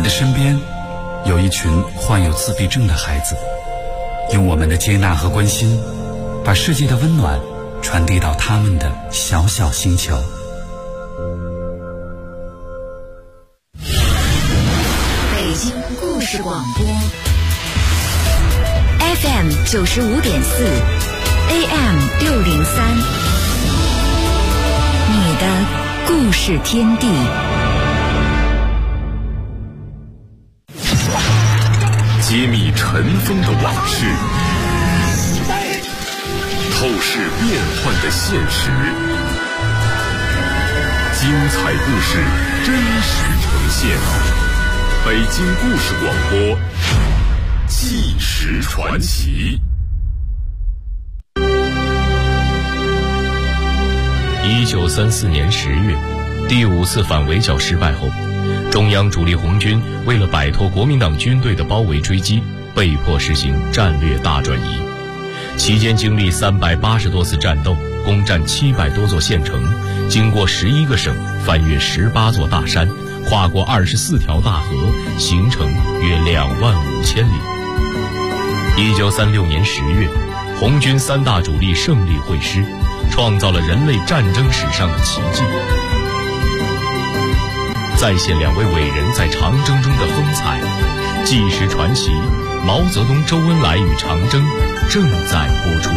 们的身边有一群患有自闭症的孩子，用我们的接纳和关心，把世界的温暖传递到他们的小小星球。 北京故事广播 FM 95.4 AM 603，你的故事天地。 揭秘尘封的往事，透视变幻的现实，精彩故事真实呈现。北京故事广播，纪实传奇。 1934年10月，第5次反围剿失败后，中央主力红军为了摆脱国民党军队的包围追击，被迫实行战略大转移。期间经历380多次战斗，攻占700多座县城，经过11个省，翻越18座大山，跨过24条大河，行程约25000里。1936年10月，红军3大主力胜利会师，创造了人类战争史上的奇迹。再现2位伟人在长征中的风采，纪实传奇毛泽东、周恩来与长征正在播出。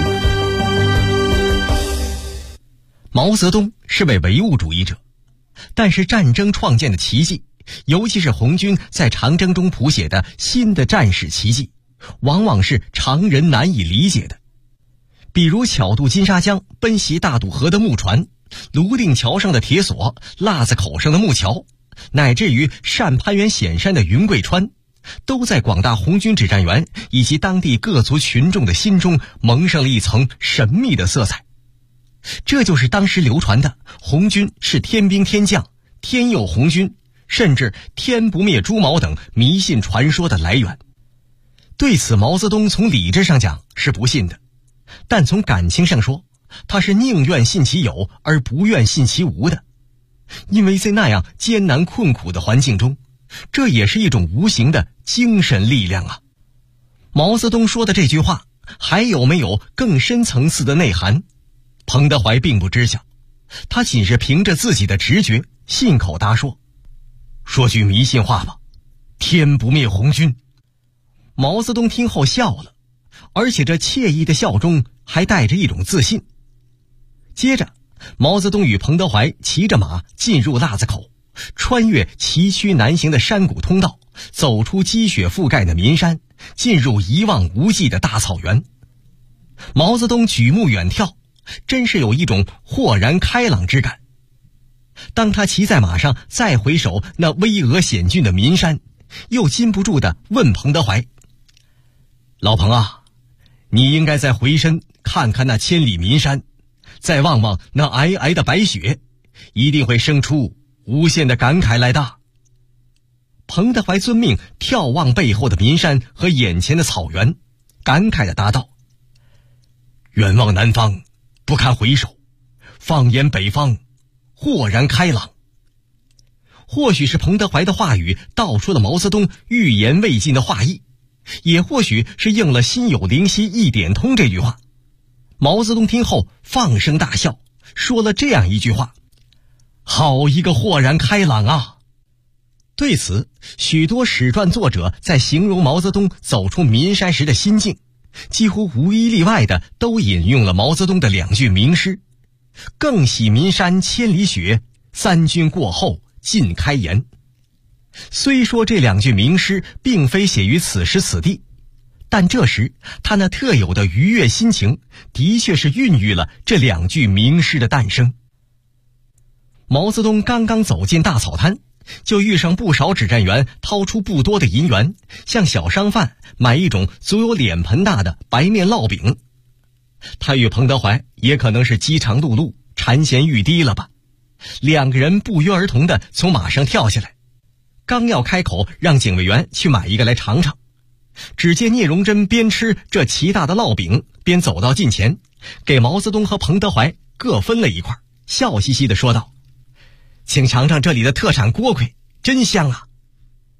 毛泽东是位唯物主义者，但是战争创建的奇迹，尤其是红军在长征中谱写的新的战史奇迹，往往是常人难以理解的。比如巧渡金沙江、奔袭大渡河的木船，泸定桥上的铁索、腊子口上的木桥，乃至于单攀援险山的云贵川，都在广大红军指战员以及当地各族群众的心中蒙上了一层神秘的色彩。这就是当时流传的红军是天兵天将、天佑红军，甚至天不灭朱毛等迷信传说的来源。对此，毛泽东从理智上讲是不信的，但从感情上说，他是宁愿信其有而不愿信其无的。因为在那样艰难困苦的环境中，这也是一种无形的精神力量啊。毛泽东说的这句话还有没有更深层次的内涵，彭德怀并不知晓，他仅是凭着自己的直觉信口答说，说句迷信话吧，天不灭红军。毛泽东听后笑了，而且这惬意的笑中还带着一种自信。接着毛泽东与彭德怀骑着马进入腊子口，穿越崎岖难行的山谷通道，走出积雪覆盖的岷山，进入一望无际的大草原。毛泽东举目远眺，真是有一种豁然开朗之感。当他骑在马上再回首那巍峨险峻的岷山，又禁不住地问彭德怀，老彭啊，你应该再回身看看那千里岷山，再望望那皑皑的白雪，一定会生出无限的感慨来的。彭德怀遵命眺望背后的岷山和眼前的草原，感慨地答道，远望南方不堪回首，放眼北方豁然开朗。或许是彭德怀的话语道出了毛泽东欲言未尽的话意，也或许是应了心有灵犀一点通这句话。毛泽东听后放声大笑，说了这样一句话，好一个豁然开朗啊。对此，许多史传作者在形容毛泽东走出岷山时的心境，几乎无一例外的都引用了毛泽东的2句名诗，更喜岷山千里雪，三军过后尽开颜。虽说这2句名诗并非写于此时此地，但这时他那特有的愉悦心情的确是孕育了这2句名诗的诞生。毛泽东刚刚走进大草滩，就遇上不少指战员掏出不多的银元，向小商贩买一种足有脸盆大的白面烙饼。他与彭德怀也可能是饥肠辘辘、馋涎欲滴了吧，2个人不约而同地从马上跳下来，刚要开口让警卫员去买一个来尝尝，只见聂荣臻边吃这奇大的烙饼，边走到近前，给毛泽东和彭德怀各分了一块，笑嘻嘻地说道，请尝尝这里的特产锅盔，真香啊。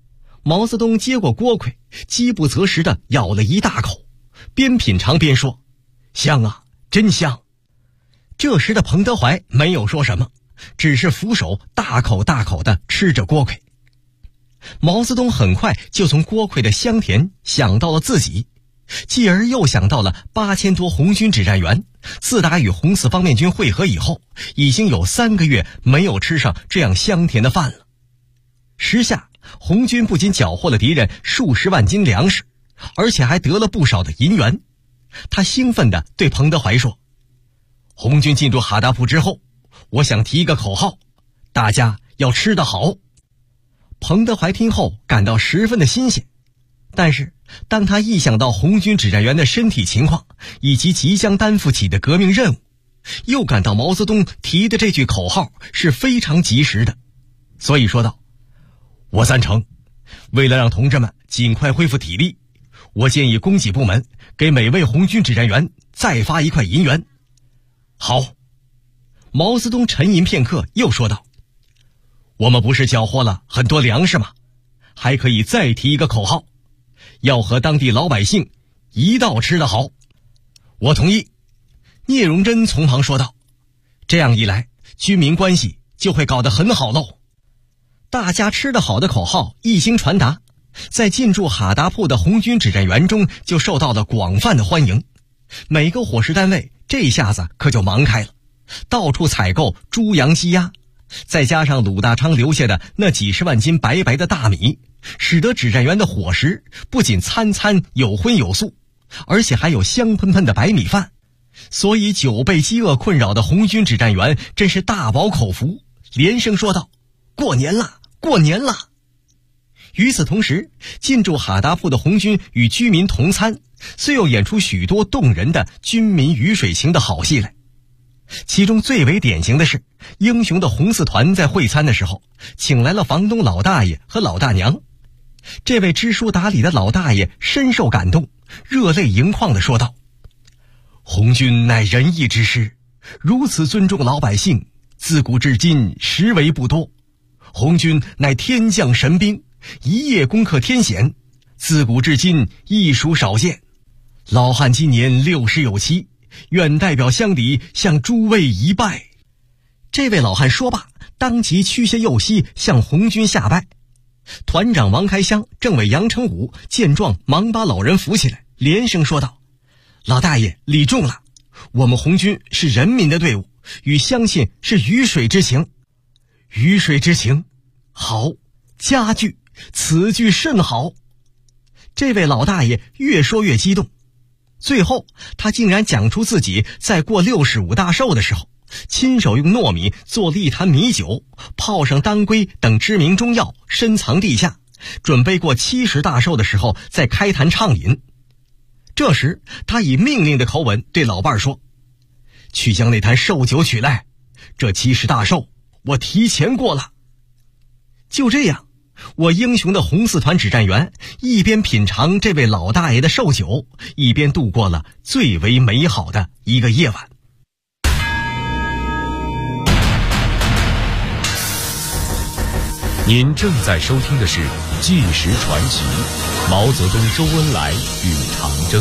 毛泽东接过锅盔，饥不择食地咬了一大口，边品尝边说：“香啊，真香。”这时的彭德怀没有说什么，只是俯首大口大口地吃着锅盔。毛泽东很快就从锅盔的香甜想到了自己，继而又想到了8000多红军指战员，自打与红四方面军会合以后，已经有3个月没有吃上这样香甜的饭了。时下红军不仅缴获了敌人数十万斤粮食，而且还得了不少的银元。他兴奋地对彭德怀说：“红军进驻哈达铺之后，我想提一个口号，大家要吃得好。”彭德怀听后感到十分的新鲜，但是当他一想到红军指战员的身体情况以及即将担负起的革命任务，又感到毛泽东提的这句口号是非常及时的，所以说道：“我赞成。为了让同志们尽快恢复体力，我建议供给部门给每位红军指战员再发1块银元。”好。毛泽东沉吟片刻，又说道：“我们不是缴获了很多粮食吗？还可以再提一个口号，要和当地老百姓一道吃得好。”我同意。聂荣臻从旁说道：“这样一来，军民关系就会搞得很好喽。”大家吃得好的口号一经传达，在进驻哈达铺的红军指战员中就受到了广泛的欢迎。每个伙食单位这下子可就忙开了，到处采购猪羊鸡鸭，再加上鲁大昌留下的那几十万斤白白的大米，使得指战员的伙食不仅餐餐有荤有素，而且还有香喷喷的白米饭。所以久被饥饿困扰的红军指战员真是大饱口福，连声说道：“过年了，过年了！”与此同时，进驻哈达铺的红军与居民同餐，虽又演出许多动人的军民鱼水情的好戏来。其中最为典型的是，英雄的红四团在会餐的时候，请来了房东老大爷和老大娘。这位知书达理的老大爷深受感动，热泪盈眶地说道：“红军乃仁义之师，如此尊重老百姓，自古至今实为不多。红军乃天降神兵，一夜攻克天险，自古至今亦属少见。老汉今年60有7，愿代表乡里向诸位一拜。”这位老汉说罢，当即屈下右膝向红军下拜。团长王开湘、政委杨成武见状，忙把老人扶起来，连声说道：“老大爷礼重了，我们红军是人民的队伍，与乡亲是鱼水之情。鱼水之情，好，佳句，此句甚好。”这位老大爷越说越激动，最后他竟然讲出自己在过65大寿的时候，亲手用糯米做了一坛米酒，泡上当归等知名中药，深藏地下，准备过70大寿的时候再开坛畅饮。这时他以命令的口吻对老伴儿说：“去将那坛寿酒取来，这70大寿我提前过了。”就这样，我英雄的红四团指战员一边品尝这位老大爷的寿酒，一边度过了最为美好的一个夜晚。 您正在收听的是《纪实传奇》，毛泽东、周恩来与长征。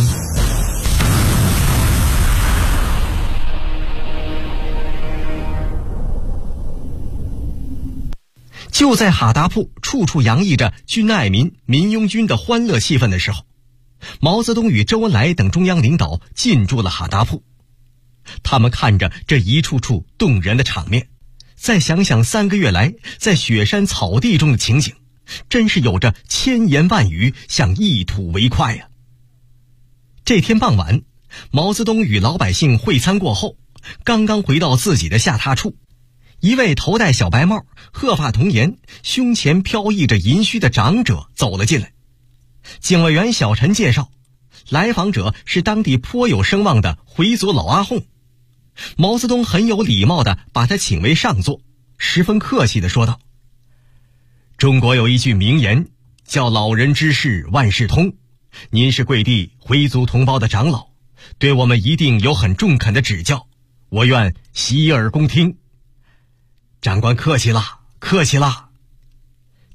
就在哈达铺处处洋溢着军爱民、民拥军的欢乐气氛的时候，毛泽东与周恩来等中央领导进驻了哈达铺。他们看着这一处处动人的场面，再想想3个月来在雪山草地中的情景，真是有着千言万语想一吐为快呀。这天傍晚，毛泽东与老百姓会餐过后，刚刚回到自己的下榻处，一位头戴小白帽、鹤发童颜、胸前飘逸着银须的长者走了进来。警卫员小陈介绍，来访者是当地颇有声望的回族老阿訇。毛泽东很有礼貌地把他请为上座，十分客气地说道：“中国有一句名言，叫老人之事万事通。您是贵地回族同胞的长老，对我们一定有很中肯的指教，我愿洗耳恭听。”长官客气啦，客气啦。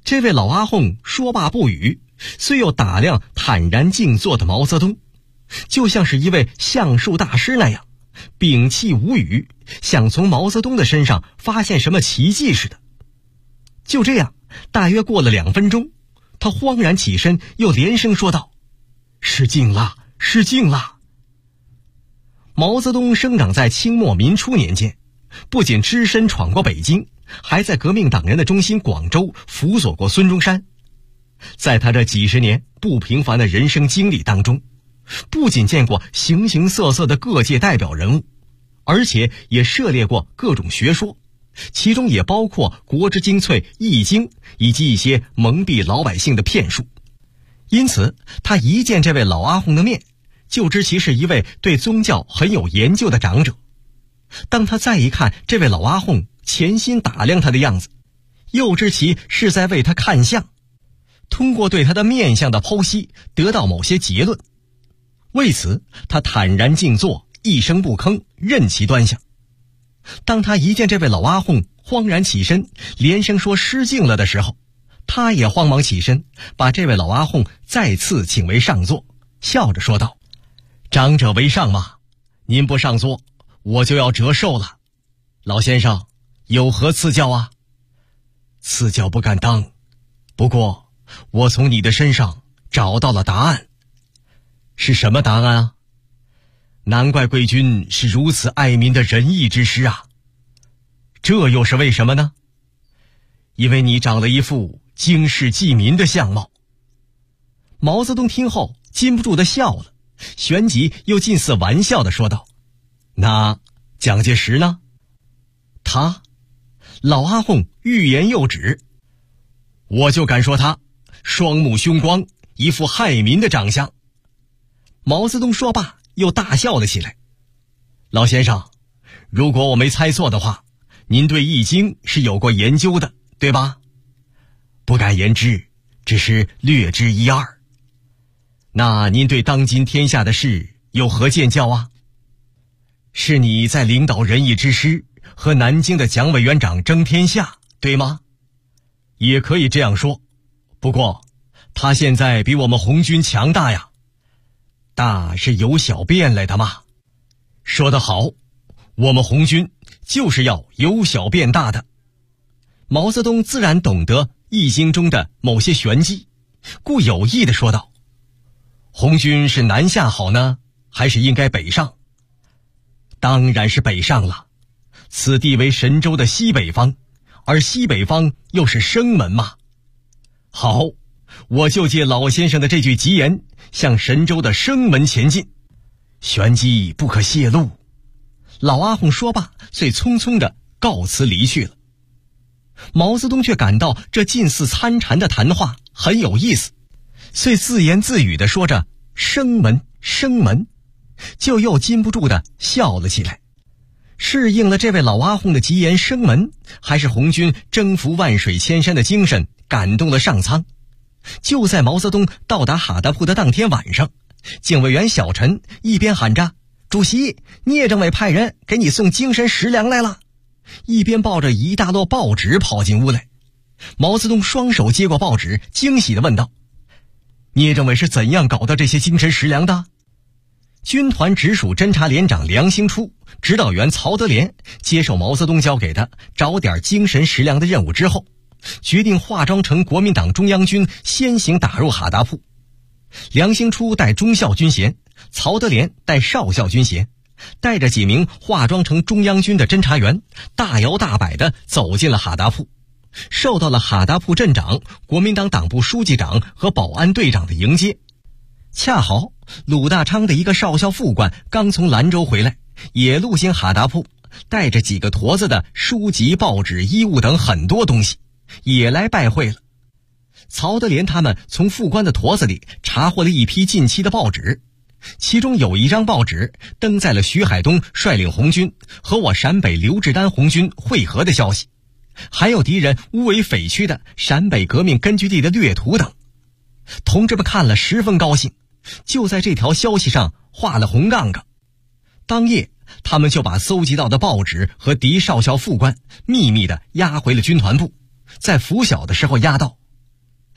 这位老阿訇说罢不语，虽又打量坦然静坐的毛泽东，就像是一位相术大师那样，屏气无语，想从毛泽东的身上发现什么奇迹似的。就这样，大约过了2分钟，他慌然起身，又连声说道：“失敬了，失敬了。”毛泽东生长在清末民初年间，不仅只身闯过北京，还在革命党人的中心广州辅佐过孙中山。在他这几十年不平凡的人生经历当中，不仅见过形形色色的各界代表人物，而且也涉猎过各种学说，其中也包括国之精粹《易经》以及一些蒙蔽老百姓的骗术。因此他一见这位老阿訇的面，就知其是一位对宗教很有研究的长者。当他再一看这位老阿訇潜心打量他的样子，又知其是在为他看相，通过对他的面相的剖析得到某些结论。为此他坦然静坐，一声不吭，任其端详。当他一见这位老阿訇慌然起身，连声说失敬了的时候，他也慌忙起身，把这位老阿訇再次请为上座，笑着说道：“长者为上嘛，您不上座，我就要折寿了。老先生有何赐教啊？”“赐教不敢当，不过我从你的身上找到了答案。”“是什么答案啊？”“难怪贵军是如此爱民的仁义之师啊。”“这又是为什么呢？”“因为你长了一副经世济民的相貌。”毛泽东听后禁不住地笑了，旋即又近似玩笑地说道：“那蒋介石呢？”他，老阿訇欲言又止。“我就敢说他双目凶光，一副害民的长相。”毛泽东说罢又大笑了起来。“老先生，如果我没猜错的话，您对《易经》是有过研究的，对吧？”“不敢言之，只是略知一二。”“那您对当今天下的事有何见教啊？”“是你在领导仁义之师和南京的蒋委员长争天下，对吗？”“也可以这样说，不过他现在比我们红军强大呀。”“大是由小变来的嘛。”“说得好，我们红军就是要由小变大的。”毛泽东自然懂得《易经》中的某些玄机，故有意地说道：“红军是南下好呢，还是应该北上？”“当然是北上了，此地为神州的西北方，而西北方又是生门嘛。”“好，我就借老先生的这句吉言，向神州的生门前进，玄机不可泄露。”老阿訇说罢，遂匆匆地告辞离去了。毛泽东却感到这近似参禅的谈话很有意思，遂自言自语地说着“生门，生门”，就又禁不住地笑了起来。是应了这位老阿訇的吉言生门，还是红军征服万水千山的精神感动了上苍？就在毛泽东到达哈达铺的当天晚上，警卫员小陈一边喊着“主席，聂政委派人给你送精神食粮来了”，一边抱着一大摞报纸跑进屋来。毛泽东双手接过报纸，惊喜地问道：“聂政委是怎样搞到这些精神食粮的？”军团直属侦察连长梁兴初、指导员曹德廉接受毛泽东交给的找点精神食粮的任务之后，决定化妆成国民党中央军先行打入哈达铺。梁兴初带中校军衔，曹德廉带少校军衔，带着几名化妆成中央军的侦察员，大摇大摆地走进了哈达铺，受到了哈达铺镇长、国民党党部书记长和保安队长的迎接。恰好鲁大昌的一个少校副官刚从兰州回来，也路经哈达铺，带着几个坨子的书籍、报纸、衣物等很多东西，也来拜会了。曹德廉他们从副官的坨子里查获了一批近期的报纸，其中有一张报纸登载了徐海东率领红军和我陕北刘志丹红军会合的消息，还有敌人乌围匪区的陕北革命根据地的略图等。同志们看了十分高兴，就在这条消息上画了红杠杠。当夜他们就把搜集到的报纸和敌少校副官秘密地押回了军团部，在拂晓的时候押到，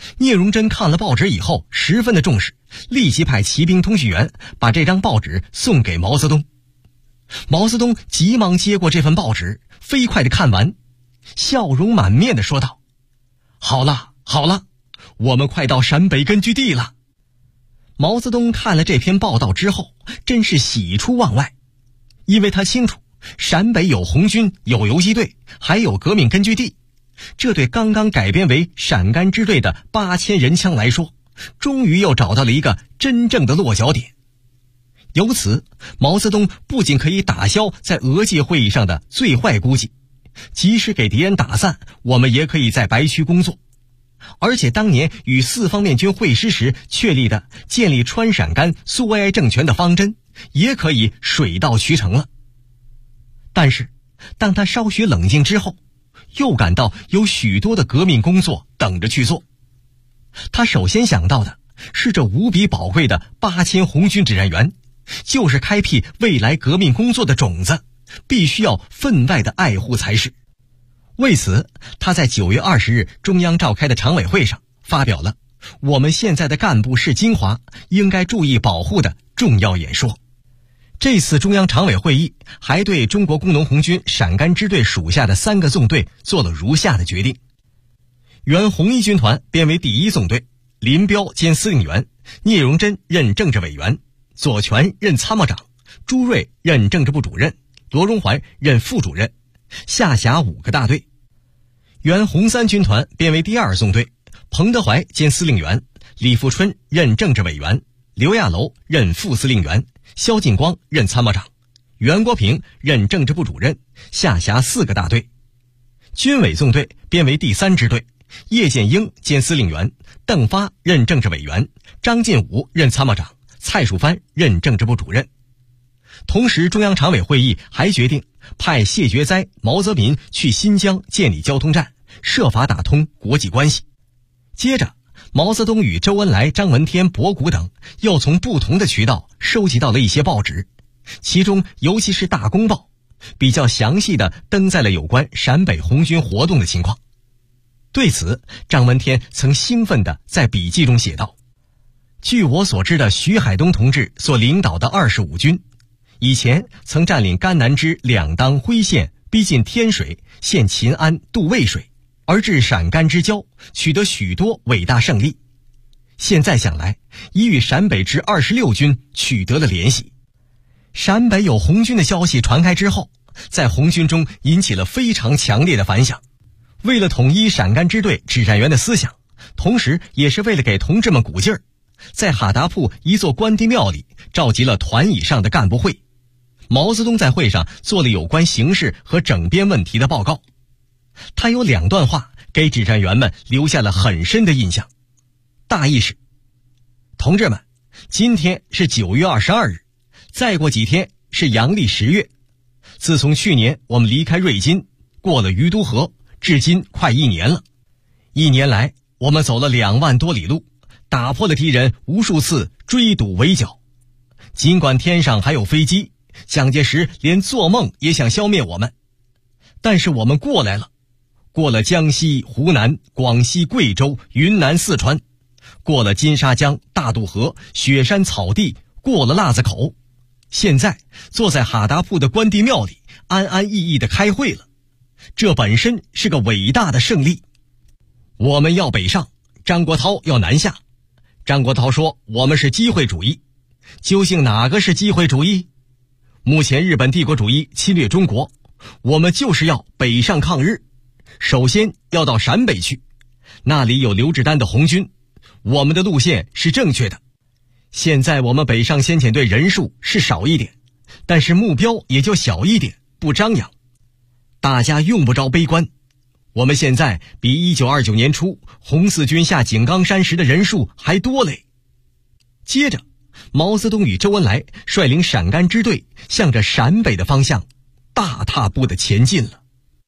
聂荣臻看了报纸以后十分的重视，立即派骑兵通讯员把这张报纸送给毛泽东。毛泽东急忙接过这份报纸，飞快地看完，笑容满面地说道：好了好了，我们快到陕北根据地了。毛泽东看了这篇报道之后，真是喜出望外，因为他清楚陕北有红军，有游击队，还有革命根据地，这对刚刚改编为陕甘支队的8000人枪来说，终于又找到了一个真正的落脚点。由此，毛泽东不仅可以打消在俄界会议上的最坏估计，即使给敌人打散，我们也可以在白区工作。而且当年与四方面军会师时确立的建立川陕甘苏维埃政权的方针，也可以水到渠成了。但是当他稍许冷静之后，又感到有许多的革命工作等着去做。他首先想到的是这无比宝贵的8000红军指战员，就是开辟未来革命工作的种子，必须要分外的爱护才是。为此，他在9月20日中央召开的常委会上发表了我们现在的干部是精华，应该注意保护的重要演说。这次中央常委会议还对中国工农红军陕甘支队属下的3个纵队做了如下的决定：原红一军团编为第1纵队，林彪兼司令员，聂荣臻任政治委员，左权任参谋长，朱瑞任政治部主任，罗荣桓任副主任，下辖5个大队。原红3军团编为第2纵队，彭德怀兼司令员，李富春任政治委员，刘亚楼任副司令员，萧劲光任参谋长，袁国平任政治部主任，下辖4个大队。军委纵队编为第3支队，叶剑英兼司令员，邓发任政治委员，张进武任参谋长，蔡树藩任政治部主任。同时，中央常委会议还决定派谢觉哉、毛泽民去新疆建立交通站，设法打通国际关系。接着，毛泽东与周恩来、张闻天、博古等又从不同的渠道收集到了一些报纸，其中尤其是《大公报》比较详细地登载了有关陕北红军活动的情况。对此，张闻天曾兴奋地在笔记中写道：据我所知的徐海东同志所领导的25军，以前曾占领甘南之两当辉县，逼近天水，陷秦安、渡渭水，而至陕甘之交，取得许多伟大胜利。现在想来，已与陕北之26军取得了联系。陕北有红军的消息传开之后，在红军中引起了非常强烈的反响。为了统一陕甘支队指战员的思想，同时也是为了给同志们鼓劲儿，在哈达铺一座关帝庙里召集了团以上的干部会。毛泽东在会上做了有关形势和整编问题的报告。他有2段话给指战员们留下了很深的印象。大意是：同志们，今天是9月22日，再过几天是阳历10月。自从去年我们离开瑞金，过了于都河，至今快1年了。1年来，我们走了2万多里路，打破了敌人无数次追堵围剿。尽管天上还有飞机，蒋介石连做梦也想消灭我们，但是我们过来了，过了江西、湖南、广西、贵州、云南、四川，过了金沙江、大渡河、雪山草地，过了腊子口，现在坐在哈达铺的关帝庙里安安逸逸地开会了，这本身是个伟大的胜利。我们要北上，张国焘要南下。张国焘说我们是机会主义，究竟哪个是机会主义？目前日本帝国主义侵略中国，我们就是要北上抗日，首先要到陕北去，那里有刘志丹的红军，我们的路线是正确的。现在我们北上先遣队人数是少一点，但是目标也就小一点，不张扬。大家用不着悲观，我们现在比1929年初红四军下井冈山时的人数还多嘞。接着，毛泽东与周恩来率领陕甘支队向着陕北的方向大踏步地前进了。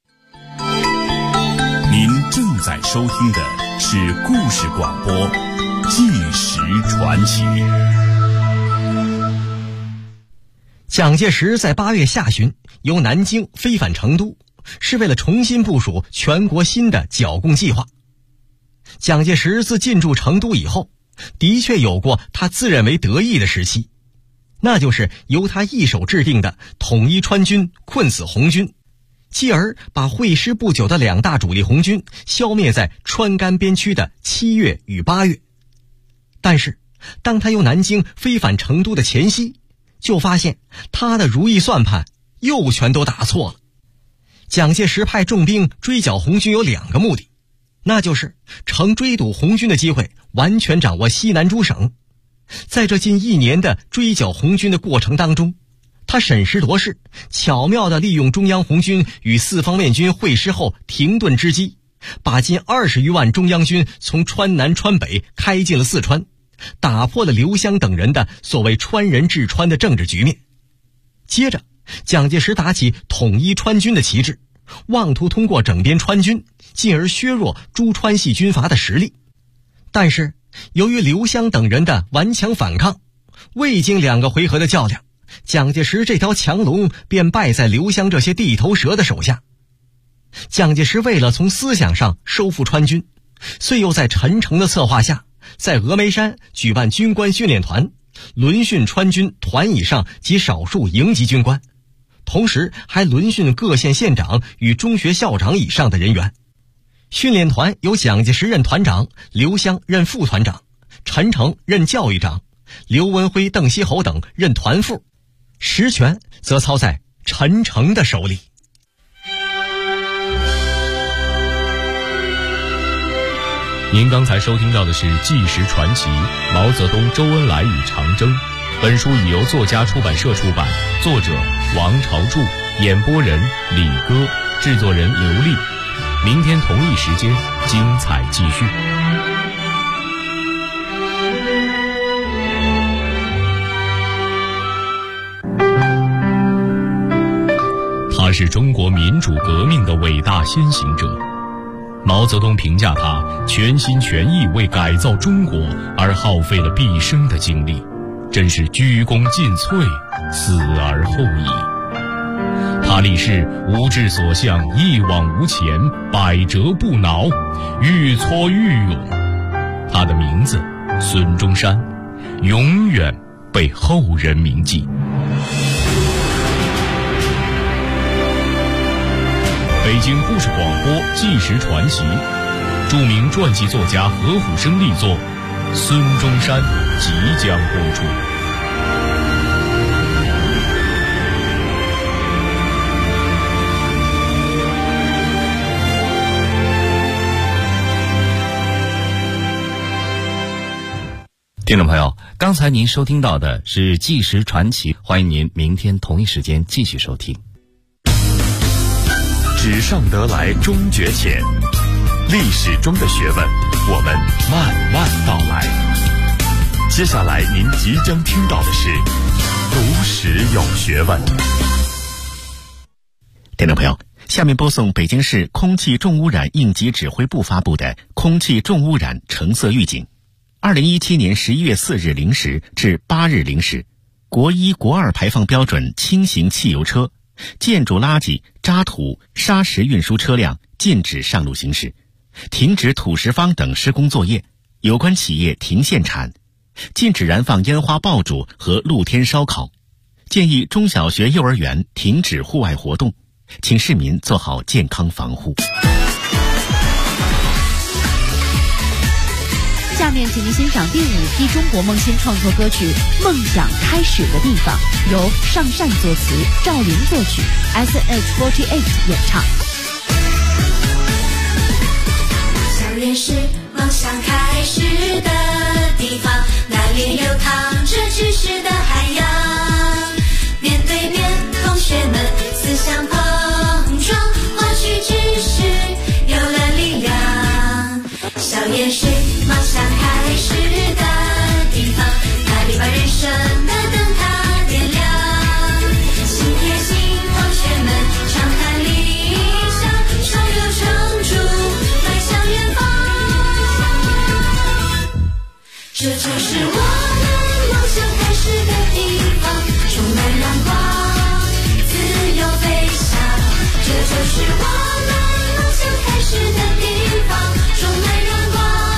您正在收听的是故事广播《纪实传奇》。 蒋介石在8月下旬由南京飞返成都，是为了重新部署全国新的剿共计划。 蒋介石自进驻成都以后，的确有过他自认为得意的时期，那就是由他一手制定的统一川军，困死红军，继而把会师不久的2大主力红军消灭在川赣边区的7月与8月。但是当他由南京飞返成都的前夕，就发现他的如意算盘又全都打错了。蒋介石派重兵追剿红军有2个目的，那就是乘追堵红军的机会完全掌握西南诸省。在这近1年的追剿红军的过程当中，他审时度势，巧妙地利用中央红军与四方面军会师后停顿之机，把近20余万中央军从川南川北开进了四川，打破了刘湘等人的所谓川人治川的政治局面。接着蒋介石打起统一川军的旗帜，妄图通过整编川军进而削弱诸川系军阀的实力。但是由于刘湘等人的顽强反抗，未经2个回合的较量，蒋介石这条强龙便败在刘湘这些地头蛇的手下。蒋介石为了从思想上收复川军，遂又在陈诚的策划下，在峨眉山举办军官训练团，轮训川军团以上及少数营级军官，同时还轮训各县县长与中学校长以上的人员。训练团由蒋介石任团长，刘湘任副团长，陈诚任教育长，刘文辉、邓锡侯等任团副，实权则操在陈诚的手里。 您刚才收听到的是《纪实传奇：毛泽东、周恩来与长征》。本书已由作家出版社出版，作者王朝柱，演播人李歌，制作人刘丽。明天同一时间，精彩继续。他是中国民主革命的伟大先行者。毛泽东评价他全心全意为改造中国而耗费了毕生的精力，真是鞠躬尽瘁，死而后已。他立誓无志所向，一往无前，百折不挠，愈挫愈勇。他的名字孙中山永远被后人铭记。北京故事广播纪实传奇，著名传记作家何虎生力作《孙中山》即将播出。 听众朋友，刚才您收听到的是纪实传奇，欢迎您明天同一时间继续收听。 纸上得来终觉浅，历史中的学问，我们慢慢道来。接下来您即将听到的是读史有学问。 听众朋友，下面播送北京市空气重污染应急指挥部发布的空气重污染橙色预警。2017年11月4日0时至8日0时，国1、国2排放标准轻型汽油车、建筑垃圾、渣土、砂石运输车辆禁止上路行驶，停止土石方等施工作业，有关企业停限产，禁止燃放烟花爆竹和露天烧烤，建议中小学、幼儿园停止户外活动，请市民做好健康防护。 下面请您欣赏第5批中国梦新创作歌曲《梦想开始的地方》，由尚善作词，赵琳作曲， SH48 演唱。 校园是梦想开始的地方，那里流淌着知识的海洋，面对面同学们思想碰撞，获取知识有了力量。校园是梦想开始的地方，那里把人生的灯塔点亮，心贴心同学们常谈理想，手有成竹迈向远方。这就是我们梦想开始的地方，充满阳光，自由飞翔。这就是我们梦想开始的地方，充满阳光。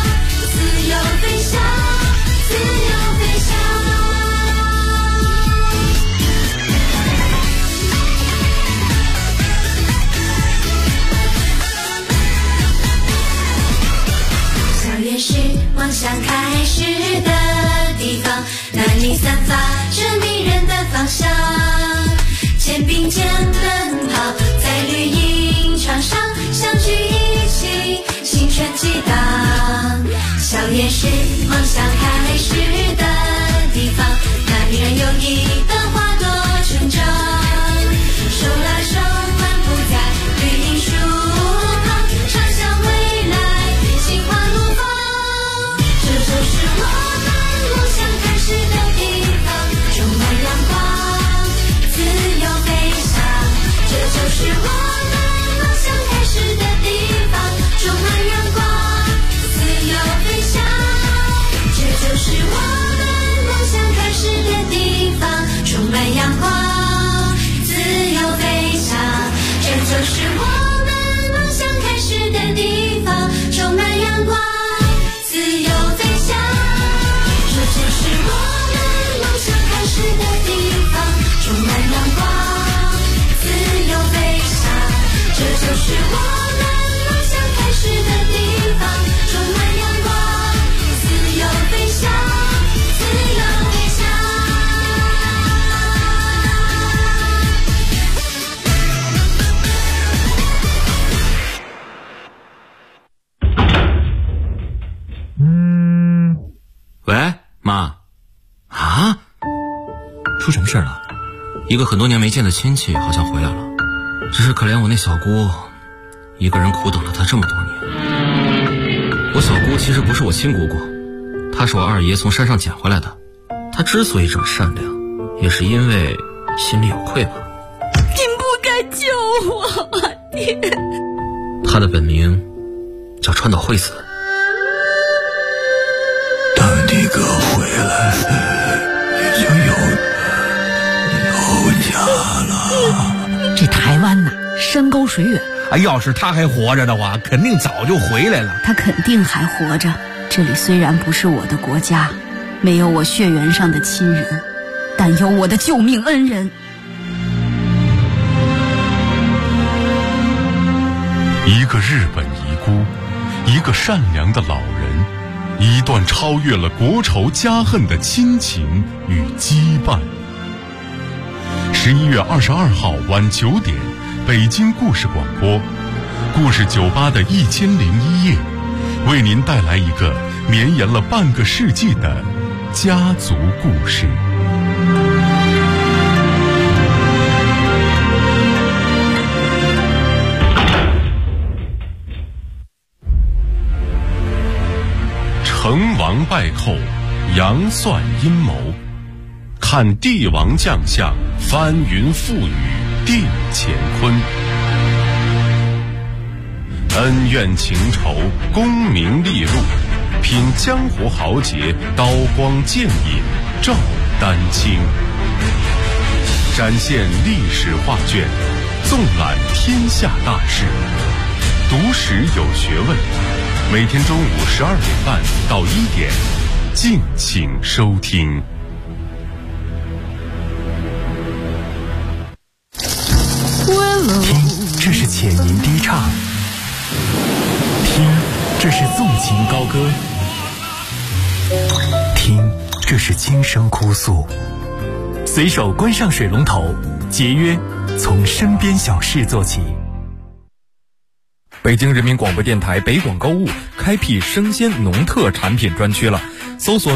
梦想开始的地方，那里散发着迷人的芳香。肩并肩奔跑在绿茵场上，相聚一起，青春激荡。校园是梦想开始的地方，那里人有意的花朵成长。手拉手漫步在绿荫树旁，畅想未来，心花怒放。这就是我们梦想开始的地方，充满阳光，自由飞翔。这就是我们梦想开始的地方，充满阳光，自由飞翔。这就是我们梦想开始的地方，充满阳光，自由飞翔。这就是我们梦想开始的地方，充满阳光，自由飞翔。这就是我们梦想开始的地方，充满阳光，自由飞翔。这就是我们梦想开始的地方，充满阳光，自由飞翔，自由飞翔。 喂，妈。啊？出什么事了？一个很多年没见的亲戚好像回来了，只是可怜我那小姑，一个人苦等了她这么多年。我小姑其实不是我亲姑姑，她是我二爷从山上捡回来的。她之所以这么善良，也是因为心里有愧吧。 您不该救我啊，爹！ 她的本名叫川岛惠子。 等你哥回来，你就有家了。 这台湾呐，山高水远。 要是他还活着的话，肯定早就回来了。 他肯定还活着。这里虽然不是我的国家，没有我血缘上的亲人，但有我的救命恩人。 一个日本遗孤，一个善良的老人，一段超越了国仇家恨的亲情与羁绊。11月22号晚9点，北京故事广播，故事酒吧的1001夜，为您带来一个绵延了半个世纪的家族故事。成王败寇，杨算阴谋，看帝王将相，翻云覆雨定乾坤。恩怨情仇，功名利禄，品江湖豪杰，刀光剑影照丹青。展现历史画卷，纵览天下大事，读史有学问。每天中午12点半到1点，敬请收听。 听，这是浅吟低唱；听，这是纵情高歌；听，这是轻声哭诉。随手关上水龙头，节约从身边小事做起。 北京人民广播电台北广购物开辟生鲜农特产品专区了，搜索